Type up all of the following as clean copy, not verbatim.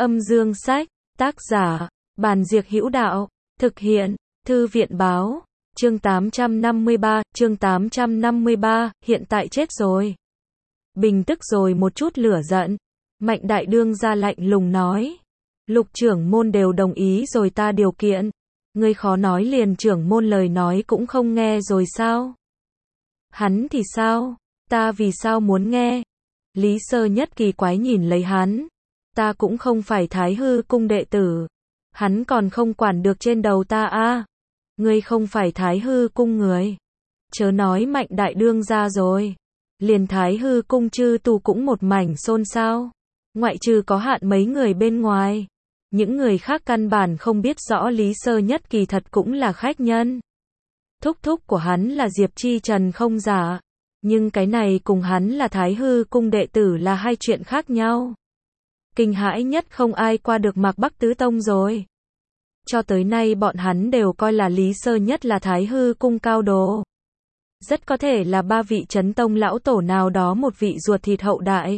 Âm dương sách, tác giả, Bàn Diệc Hữu Đạo, thực hiện, Thư viện báo, chương 853, hiện tại chết rồi. Bình tức rồi một chút lửa giận, Mạnh Đại Đương ra lạnh lùng nói. Lục trưởng môn đều đồng ý rồi ta điều kiện. Ngươi khó nói liền trưởng môn lời nói cũng không nghe rồi sao? Hắn thì sao? Ta vì sao muốn nghe? Lý Sơ Nhất kỳ quái nhìn lấy hắn. Ta cũng không phải Thái Hư cung đệ tử. Hắn còn không quản được trên đầu ta a. Ngươi không phải Thái Hư cung người. Chớ nói Mạnh Đại Đương ra rồi. Liền Thái Hư cung chư tu cũng một mảnh xôn xao. Ngoại trừ có hạn mấy người bên ngoài. Những người khác căn bản không biết rõ Lý Sơ Nhất kỳ thật cũng là khách nhân. Thúc thúc của hắn là Diệp Chi Trần không giả. Nhưng cái này cùng hắn là Thái Hư cung đệ tử là hai chuyện khác nhau. Kinh hãi nhất không ai qua được Mạc Bắc Tứ Tông rồi. Cho tới nay bọn hắn đều coi là Lý Sơ Nhất là Thái Hư cung cao đồ. Rất có thể là ba vị chấn tông lão tổ nào đó một vị ruột thịt hậu đại.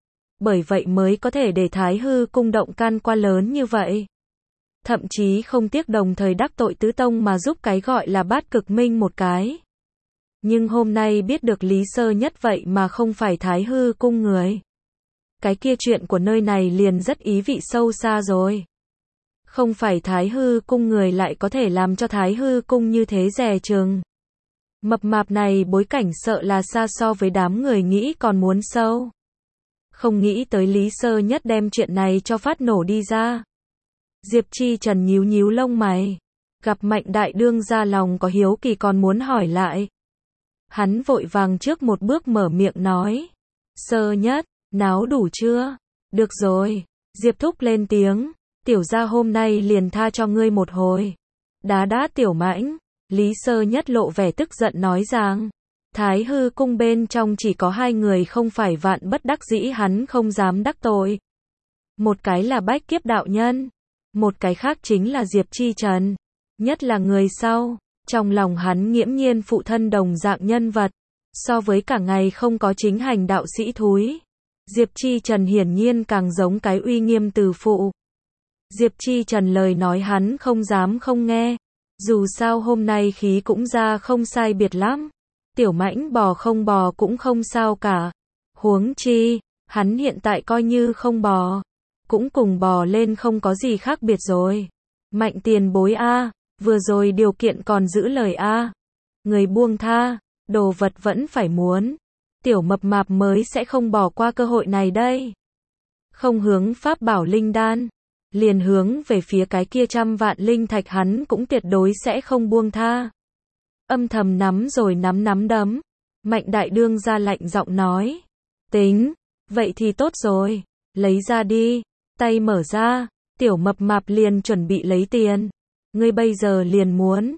Bởi vậy mới có thể để Thái Hư cung động can qua lớn như vậy. Thậm chí không tiếc đồng thời đắc tội Tứ Tông mà giúp cái gọi là Bát Cực Minh một cái. Nhưng hôm nay biết được Lý Sơ Nhất vậy mà không phải Thái Hư cung người. Cái kia chuyện của nơi này liền rất ý vị sâu xa rồi. Không phải Thái Hư cung người lại có thể làm cho Thái Hư cung như thế dè chừng. Mập mạp này bối cảnh sợ là xa so với đám người nghĩ còn muốn sâu. Không nghĩ tới Lý Sơ Nhất đem chuyện này cho phát nổ đi ra. Diệp Chi Trần nhíu nhíu lông mày. Gặp Mạnh Đại Đương ra lòng có hiếu kỳ còn muốn hỏi lại. Hắn vội vàng trước một bước mở miệng nói. Sơ Nhất, náo đủ chưa? Được rồi. Diệp Thúc lên tiếng. Tiểu gia hôm nay liền tha cho ngươi một hồi. Đá đá Tiểu Mãnh. Lý Sơ Nhất lộ vẻ tức giận nói rằng. Thái Hư cung bên trong chỉ có hai người không phải vạn bất đắc dĩ hắn không dám đắc tội. Một cái là Bách Kiếp đạo nhân. Một cái khác chính là Diệp Chi Trần. Nhất là người sau. Trong lòng hắn nghiễm nhiên phụ thân đồng dạng nhân vật. So với cả ngày không có chính hành đạo sĩ thúi. Diệp Chi Trần hiển nhiên càng giống cái uy nghiêm từ phụ. Diệp Chi Trần lời nói hắn không dám không nghe. Dù sao hôm nay khí cũng ra không sai biệt lắm. Tiểu Mãnh bò không bò cũng không sao cả. Huống chi, hắn hiện tại coi như không bò. Cũng cùng bò lên không có gì khác biệt rồi. Mạnh tiền bối a, vừa rồi điều kiện còn giữ lời a. Người buông tha, đồ vật vẫn phải muốn. Tiểu mập mạp mới sẽ không bỏ qua cơ hội này đây. Không hướng pháp bảo linh đan. Liền hướng về phía cái kia 100 vạn linh thạch hắn cũng tuyệt đối sẽ không buông tha. Âm thầm nắm rồi nắm đấm. Mạnh Đại Đương ra lạnh giọng nói. Tính, vậy thì tốt rồi. Lấy ra đi. Tay mở ra. Tiểu mập mạp liền chuẩn bị lấy tiền. Ngươi bây giờ liền muốn.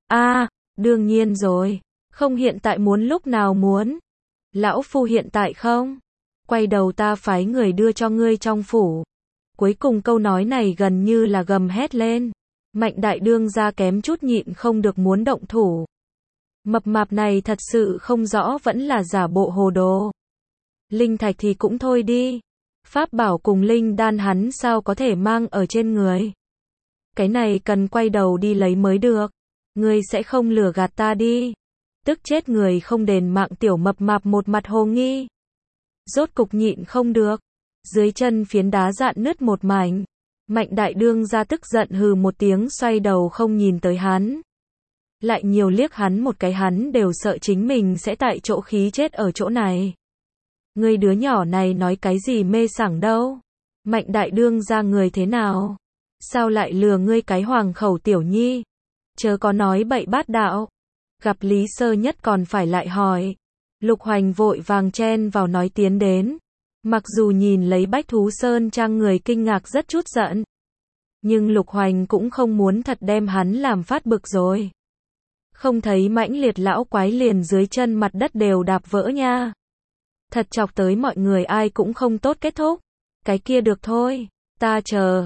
Đương nhiên rồi. Không hiện tại muốn lúc nào muốn. Lão phu hiện tại không. Quay đầu ta phái người đưa cho ngươi trong phủ. Cuối cùng câu nói này gần như là gầm hét lên. Mạnh Đại Đương ra kém chút nhịn không được muốn động thủ. Mập mạp này thật sự không rõ vẫn là giả bộ hồ đồ. Linh thạch thì cũng thôi đi. Pháp bảo cùng linh đan hắn sao có thể mang ở trên người. Cái này cần quay đầu đi lấy mới được. Ngươi sẽ không lừa gạt ta đi. Tức chết người không đền mạng tiểu mập mạp một mặt hồ nghi. Rốt cục nhịn không được. Dưới chân phiến đá dạn nứt một mảnh. Mạnh Đại Đương ra tức giận hừ một tiếng xoay đầu không nhìn tới hắn. Lại nhiều liếc hắn một cái hắn đều sợ chính mình sẽ tại chỗ khí chết ở chỗ này. Ngươi đứa nhỏ này nói cái gì mê sảng đâu. Mạnh Đại Đương ra người thế nào? Sao lại lừa ngươi cái hoàng khẩu tiểu nhi? Chớ có nói bậy bát đạo. Gặp Lý Sơ Nhất còn phải lại hỏi. Lục Hoành vội vàng chen vào nói tiến đến. Mặc dù nhìn lấy Bách Thú Sơn Trang người kinh ngạc rất chút giận. Nhưng Lục Hoành cũng không muốn thật đem hắn làm phát bực rồi. Không thấy mãnh liệt lão quái liền dưới chân mặt đất đều đạp vỡ nha. Thật chọc tới mọi người ai cũng không tốt kết thúc. Cái kia được thôi. Ta chờ.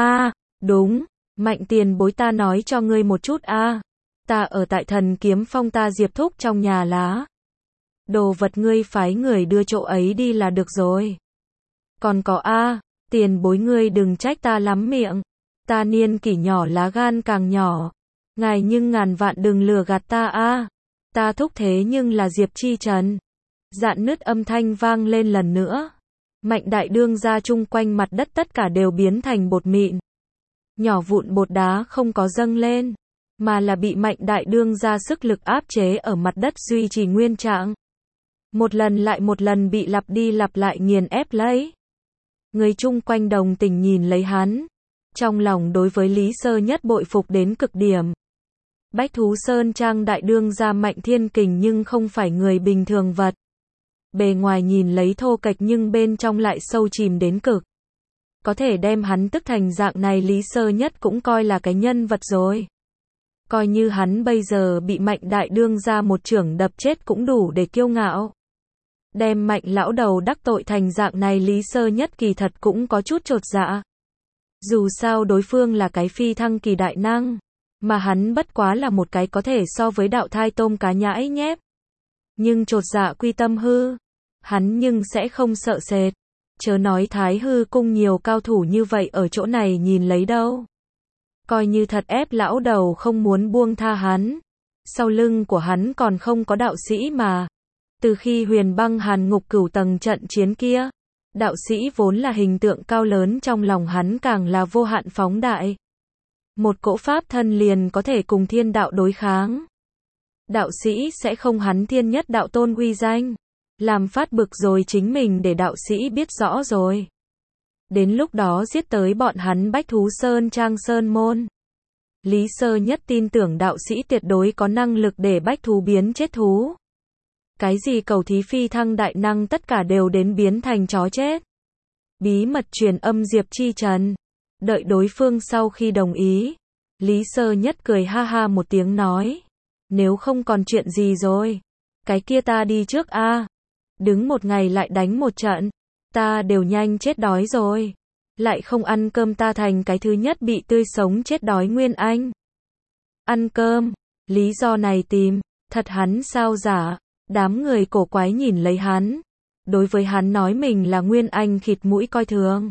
Đúng. Mạnh tiền bối ta nói cho ngươi một chút Ta ở tại Thần Kiếm Phong ta Diệp Thúc trong nhà lá. Đồ vật ngươi phái người đưa chỗ ấy đi là được rồi. Còn có Tiền bối ngươi đừng trách ta lắm miệng. Ta niên kỷ nhỏ lá gan càng nhỏ. Ngài nhưng ngàn vạn đừng lừa gạt ta a. Ta thúc thế nhưng là Diệp Chi Trần. Dạn nứt âm thanh vang lên lần nữa. Mạnh đại đương gia chung quanh mặt đất tất cả đều biến thành bột mịn. Nhỏ vụn bột đá không có dâng lên, mà là bị mạnh đại đương gia sức lực áp chế ở mặt đất duy trì nguyên trạng. Một lần lại một lần bị lặp đi lặp lại nghiền ép lấy. Người chung quanh đồng tình nhìn lấy hắn. Trong lòng đối với Lý Sơ Nhất bội phục đến cực điểm. Bách Thú Sơn Trang đại đương gia Mạnh Thiên Kình nhưng không phải người bình thường vật. Bề ngoài nhìn lấy thô kệch nhưng bên trong lại sâu chìm đến cực. Có thể đem hắn tức thành dạng này Lý Sơ Nhất cũng coi là cái nhân vật rồi. Coi như hắn bây giờ bị Mạnh đại đương gia một chưởng đập chết cũng đủ để kiêu ngạo. Đem Mạnh lão đầu đắc tội thành dạng này Lý Sơ Nhất kỳ thật cũng có chút chột dạ. Dù sao đối phương là cái phi thăng kỳ đại năng, mà hắn bất quá là một cái có thể so với đạo thai tôm cá nhãi nhép. Nhưng chột dạ quy tâm hư, hắn nhưng sẽ không sợ sệt. Chớ nói Thái Hư cung nhiều cao thủ như vậy ở chỗ này nhìn lấy đâu. Coi như thật ép lão đầu không muốn buông tha hắn. Sau lưng của hắn còn không có đạo sĩ mà. Từ khi Huyền Băng Hàn Ngục cửu tầng trận chiến kia, đạo sĩ vốn là hình tượng cao lớn trong lòng hắn càng là vô hạn phóng đại. Một cỗ pháp thân liền có thể cùng thiên đạo đối kháng. Đạo sĩ sẽ không hắn thiên nhất đạo tôn uy danh. Làm phát bực rồi chính mình để đạo sĩ biết rõ rồi. Đến lúc đó giết tới bọn hắn Bách Thú Sơn Trang Sơn Môn. Lý Sơ Nhất tin tưởng đạo sĩ tuyệt đối có năng lực để bách thú biến chết thú. Cái gì cầu thí phi thăng đại năng tất cả đều đến biến thành chó chết. Bí mật truyền âm Diệp Chi Trần. Đợi đối phương sau khi đồng ý. Lý Sơ Nhất cười ha ha một tiếng nói. Nếu không còn chuyện gì rồi. Cái kia ta đi trước a. Đứng một ngày lại đánh một trận. Ta đều nhanh chết đói rồi. Lại không ăn cơm ta thành cái thứ nhất bị tươi sống chết đói Nguyên Anh. Ăn cơm. Lý do này tìm. Thật hắn sao giả. Đám người cổ quái nhìn lấy hắn. Đối với hắn nói mình là Nguyên Anh khịt mũi coi thường.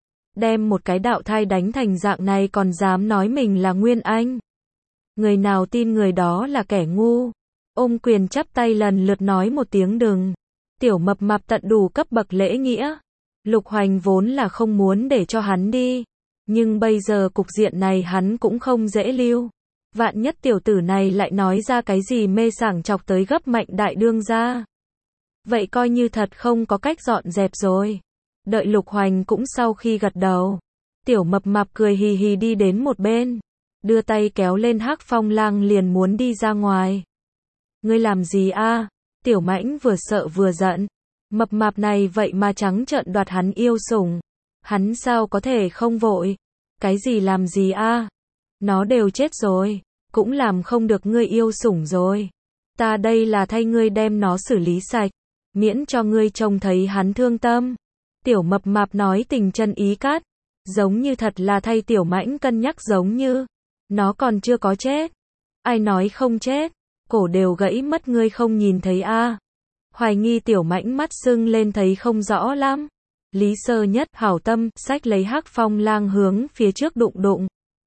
Đem một cái đạo thai đánh thành dạng này còn dám nói mình là Nguyên Anh. Người nào tin người đó là kẻ ngu. Ôm quyền chắp tay lần lượt nói một tiếng đừng. Tiểu mập mạp tận đủ cấp bậc lễ nghĩa. Lục Hoành vốn là không muốn để cho hắn đi. Nhưng bây giờ cục diện này hắn cũng không dễ lưu. Vạn nhất tiểu tử này lại nói ra cái gì mê sảng chọc tới gấp Mạnh đại đương gia. Vậy coi như thật không có cách dọn dẹp rồi. Đợi Lục Hoành cũng sau khi gật đầu. Tiểu mập mạp cười hì hì đi đến một bên. Đưa tay kéo lên Hắc Phong Lang liền muốn đi ra ngoài. Ngươi làm gì a? Tiểu Mãnh vừa sợ vừa giận. Mập mạp này vậy mà trắng trợn đoạt hắn yêu sủng. Hắn sao có thể không vội? Cái gì làm gì a? Nó đều chết rồi. Cũng làm không được ngươi yêu sủng rồi. Ta đây là thay ngươi đem nó xử lý sạch. Miễn cho ngươi trông thấy hắn thương tâm. Tiểu mập mạp nói tình chân ý cát. Giống như thật là thay Tiểu Mãnh cân nhắc giống như. Nó còn chưa có chết. Ai nói không chết. Cổ đều gãy mất ngươi không nhìn thấy a? Hoài nghi Tiểu Mãnh mắt sưng lên thấy không rõ lắm. Lý Sơ Nhất hảo tâm xách lấy Hắc Phong Lang hướng phía trước đụng đụng.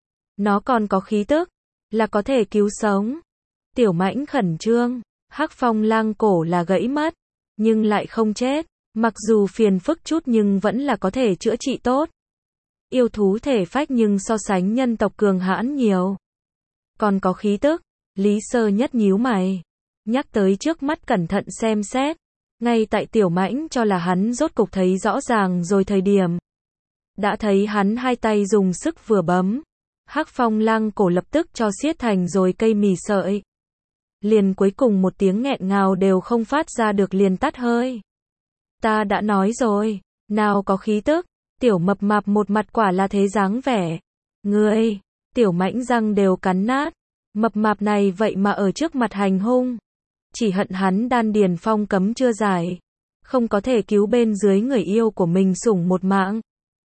Nó còn có khí tức, là có thể cứu sống. Tiểu Mãnh khẩn trương, Hắc Phong Lang cổ là gãy mất, nhưng lại không chết. Mặc dù phiền phức chút nhưng vẫn là có thể chữa trị tốt. Yêu thú thể phách nhưng so sánh nhân tộc cường hãn nhiều. Còn có khí tức. Lý Sơ Nhất nhíu mày. Nhắc tới trước mắt cẩn thận xem xét. Ngay tại Tiểu Mãnh cho là hắn rốt cục thấy rõ ràng rồi thời điểm. Đã thấy hắn hai tay dùng sức vừa bấm. Hắc Phong Lang cổ lập tức cho xiết thành rồi cây mì sợi. Liền cuối cùng một tiếng nghẹn ngào đều không phát ra được liền tắt hơi. Ta đã nói rồi, nào có khí tức. Tiểu mập mạp một mặt quả là thế dáng vẻ. Ngươi, Tiểu Mãnh răng đều cắn nát. Mập mạp này vậy mà ở trước mặt hành hung. Chỉ hận hắn đan điền phong cấm chưa giải. Không có thể cứu bên dưới người yêu của mình sủng một mạng.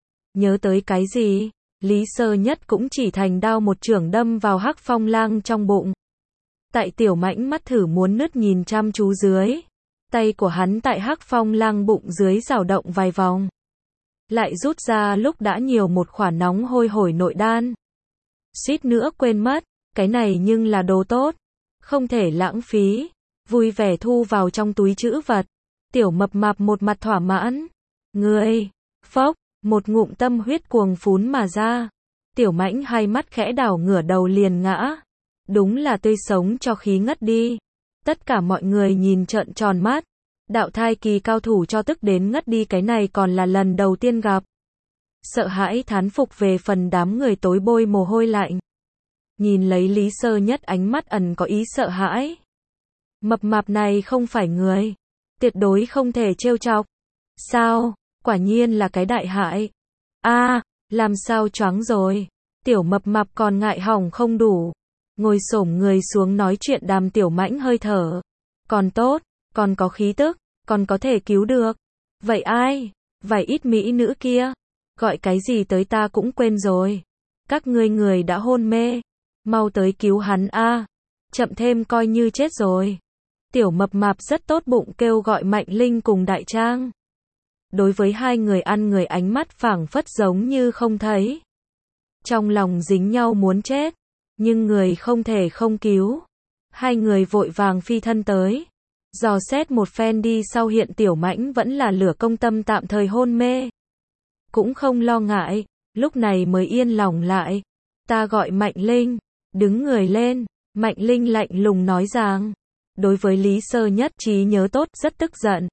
Nhớ tới cái gì? Lý Sơ Nhất cũng chỉ thành đao một chưởng đâm vào Hắc Phong Lang trong bụng. Tại Tiểu Mãnh mắt thử muốn nứt nhìn chăm chú dưới. Tay của hắn tại Hắc Phong Lang bụng dưới dao động vài vòng. lại rút ra lúc đã nhiều một khoản nóng hôi hổi nội đan. Suýt nữa quên mất, cái này nhưng là đồ tốt, không thể lãng phí. Vui vẻ thu vào trong túi trữ vật. Tiểu mập mạp một mặt thỏa mãn. Ngươi, phốc, một ngụm tâm huyết cuồng phún mà ra. Tiểu Mãnh hai mắt khẽ đảo ngửa đầu liền ngã. Đúng là tươi sống cho khí ngất đi. Tất cả mọi người nhìn trợn tròn mắt. Đạo thai kỳ cao thủ cho tức đến ngất đi, cái này còn là lần đầu tiên gặp. Sợ hãi thán phục về phần đám người tối bôi mồ hôi lạnh. Nhìn lấy Lý Sơ Nhất, ánh mắt ẩn có ý sợ hãi. Mập mạp này không phải người, tuyệt đối không thể trêu chọc. Sao, quả nhiên là cái đại hại. A, làm sao choáng rồi. Tiểu mập mạp còn ngại hỏng không đủ, ngồi xổm người xuống nói chuyện. Đàm Tiểu Mãnh hơi thở. Còn tốt, còn có khí tức, còn có thể cứu được. Vậy ai? Vài ít mỹ nữ kia. Gọi cái gì tới ta cũng quên rồi. Các ngươi người đã hôn mê. Mau tới cứu hắn a. Chậm thêm coi như chết rồi. Tiểu mập mạp rất tốt bụng kêu gọi Mạnh Linh cùng Đại Trang. Đối với hai người ăn người, ánh mắt phảng phất giống như không thấy. Trong lòng dính nhau muốn chết, nhưng người không thể không cứu. Hai người vội vàng phi thân tới, dò xét một phen đi sau hiện Tiểu Mãnh vẫn là lửa công tâm tạm thời hôn mê. Cũng không lo ngại, lúc này mới yên lòng lại. Ta gọi Mạnh Linh, đứng người lên. Mạnh Linh lạnh lùng nói rằng, đối với Lý Sơ Nhất trí nhớ tốt, rất tức giận.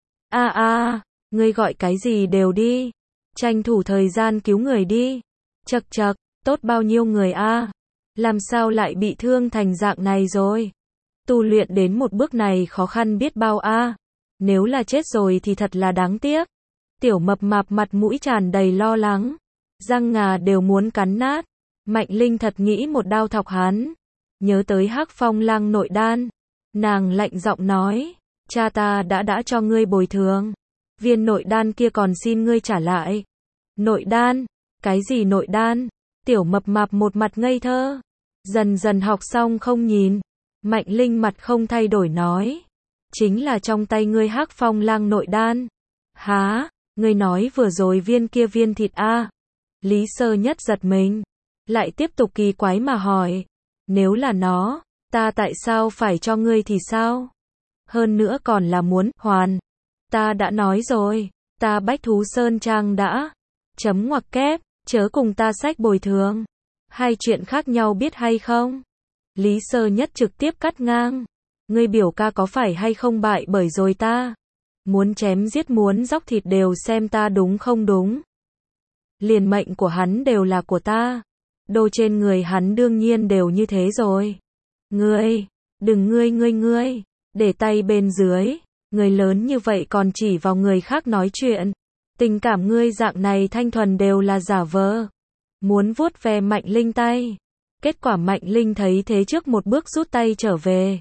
Ngươi gọi cái gì đều đi. Tranh thủ thời gian cứu người đi. Chậc chậc, tốt bao nhiêu người a. Làm sao lại bị thương thành dạng này rồi. Tu luyện đến một bước này khó khăn biết bao a. Nếu là chết rồi thì thật là đáng tiếc. Tiểu mập mạp mặt mũi tràn đầy lo lắng, răng ngà đều muốn cắn nát. Mạnh Linh thật nghĩ một đao thọc hắn. Nhớ tới Hắc Phong Lang nội đan, nàng lạnh giọng nói, cha ta đã cho ngươi bồi thường. Viên nội đan kia còn xin ngươi trả lại. Nội đan? Cái gì nội đan? Tiểu mập mạp một mặt ngây thơ. Dần dần học xong không nhìn. Mạnh Linh mặt không thay đổi nói, chính là trong tay ngươi Hắc Phong Lang nội đan. Hả? Ngươi nói vừa rồi viên kia viên thịt a? Lý Sơ Nhất giật mình, lại tiếp tục kỳ quái mà hỏi, nếu là nó, ta tại sao phải cho ngươi thì sao? Hơn nữa còn là muốn hoàn. Ta đã nói rồi, ta Bách Thú Sơn Trang đã chấm ngoặc kép, chớ cùng ta xách bồi thường. Hai chuyện khác nhau biết hay không? Lý Sơ Nhất trực tiếp cắt ngang. Ngươi biểu ca có phải hay không bại bởi rồi ta? Muốn chém giết muốn dóc thịt đều xem ta đúng không đúng. Liền mệnh của hắn đều là của ta. Đồ trên người hắn đương nhiên đều như thế rồi. Ngươi, đừng ngươi, để tay bên dưới. Người lớn như vậy còn chỉ vào người khác nói chuyện. Tình cảm ngươi dạng này thanh thuần đều là giả vờ. Muốn vuốt ve Mạnh Linh tay. Kết quả Mạnh Linh thấy thế trước một bước rút tay trở về.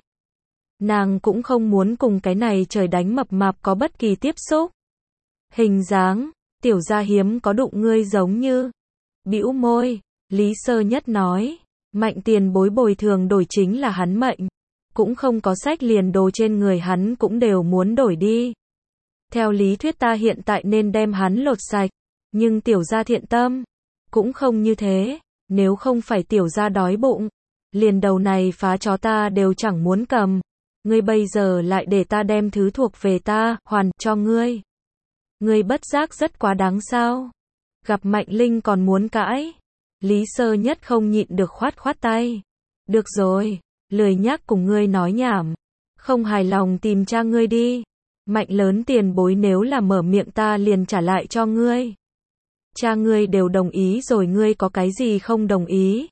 Nàng cũng không muốn cùng cái này trời đánh mập mạp có bất kỳ tiếp xúc. Hình dáng, tiểu gia hiếm có đụng ngươi giống như. Bĩu môi, Lý Sơ Nhất nói, Mạnh tiền bối bồi thường đổi chính là hắn mệnh. Cũng không có sách liền đồ trên người hắn cũng đều muốn đổi đi. Theo lý thuyết ta hiện tại nên đem hắn lột sạch. Nhưng tiểu gia thiện tâm, cũng không như thế. Nếu không phải tiểu gia đói bụng, liền đầu này phá chó ta đều chẳng muốn cầm. Ngươi bây giờ lại để ta đem thứ thuộc về ta, hoàn, cho ngươi. Ngươi bất giác rất quá đáng sao? Gặp Mạnh Linh còn muốn cãi. Lý Sơ Nhất không nhịn được khoát khoát tay. Được rồi, lười nhác cùng ngươi nói nhảm. Không hài lòng tìm cha ngươi đi. Mạnh lớn tiền bối nếu là mở miệng ta liền trả lại cho ngươi. Cha ngươi đều đồng ý rồi, ngươi có cái gì không đồng ý?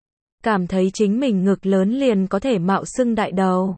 Cảm thấy chính mình ngực lớn liền có thể mạo xưng đại đầu.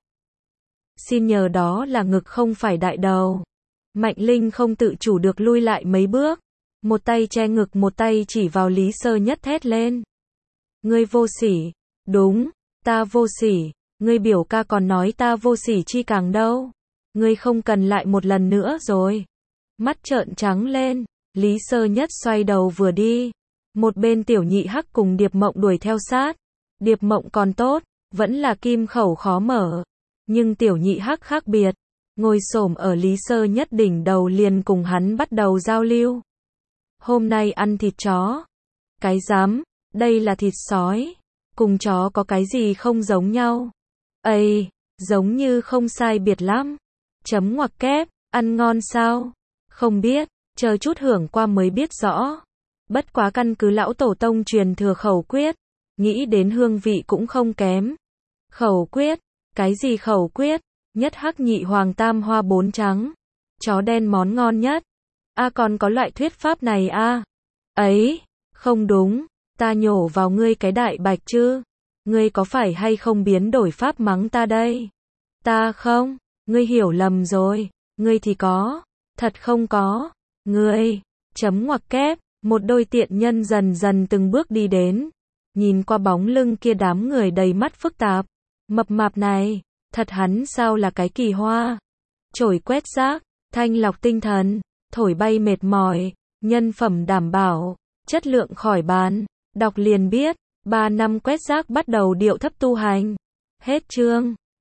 Xin nhờ đó là ngực không phải đại đầu. Mạnh Linh không tự chủ được lui lại mấy bước. Một tay che ngực, một tay chỉ vào Lý Sơ Nhất thét lên. Ngươi vô sỉ. Đúng, ta vô sỉ. Ngươi biểu ca còn nói ta vô sỉ chi càng đâu. Ngươi không cần lại một lần nữa rồi. Mắt trợn trắng lên. Lý Sơ Nhất xoay đầu vừa đi. Một bên Tiểu Nhị Hắc cùng Điệp Mộng đuổi theo sát. Điệp Mộng còn tốt, vẫn là kim khẩu khó mở. Nhưng Tiểu Nhị Hắc khác biệt. Ngồi xổm ở Lý Sơ Nhất đỉnh đầu liền cùng hắn bắt đầu giao lưu. Hôm nay ăn thịt chó. Cái rắm, đây là thịt sói. Cùng chó có cái gì không giống nhau? Ây, giống như không sai biệt lắm. Chấm ngoặc kép, ăn ngon sao? Không biết, chờ chút hưởng qua mới biết rõ. Bất quá căn cứ lão tổ tông truyền thừa khẩu quyết, nghĩ đến hương vị cũng không kém. Khẩu quyết, cái gì khẩu quyết? Nhất hắc nhị hoàng tam hoa bốn trắng. Chó đen món ngon nhất. Còn có loại thuyết pháp này Ấy, không đúng, ta nhổ vào ngươi cái đại bạch chứ. Ngươi có phải hay không biến đổi pháp mắng ta đây? Ta không, ngươi hiểu lầm rồi, ngươi thì có, thật không có. Ngươi, chấm ngoặc kép, một đôi tiện nhân dần dần từng bước đi đến. Nhìn qua bóng lưng kia đám người đầy mắt phức tạp. Mập mạp này, thật hắn sao là cái kỳ hoa. Chổi quét rác, thanh lọc tinh thần, thổi bay mệt mỏi, nhân phẩm đảm bảo, chất lượng khỏi bàn. Đọc liền biết, 3 năm quét rác bắt đầu điệu thấp tu hành. Hết chương.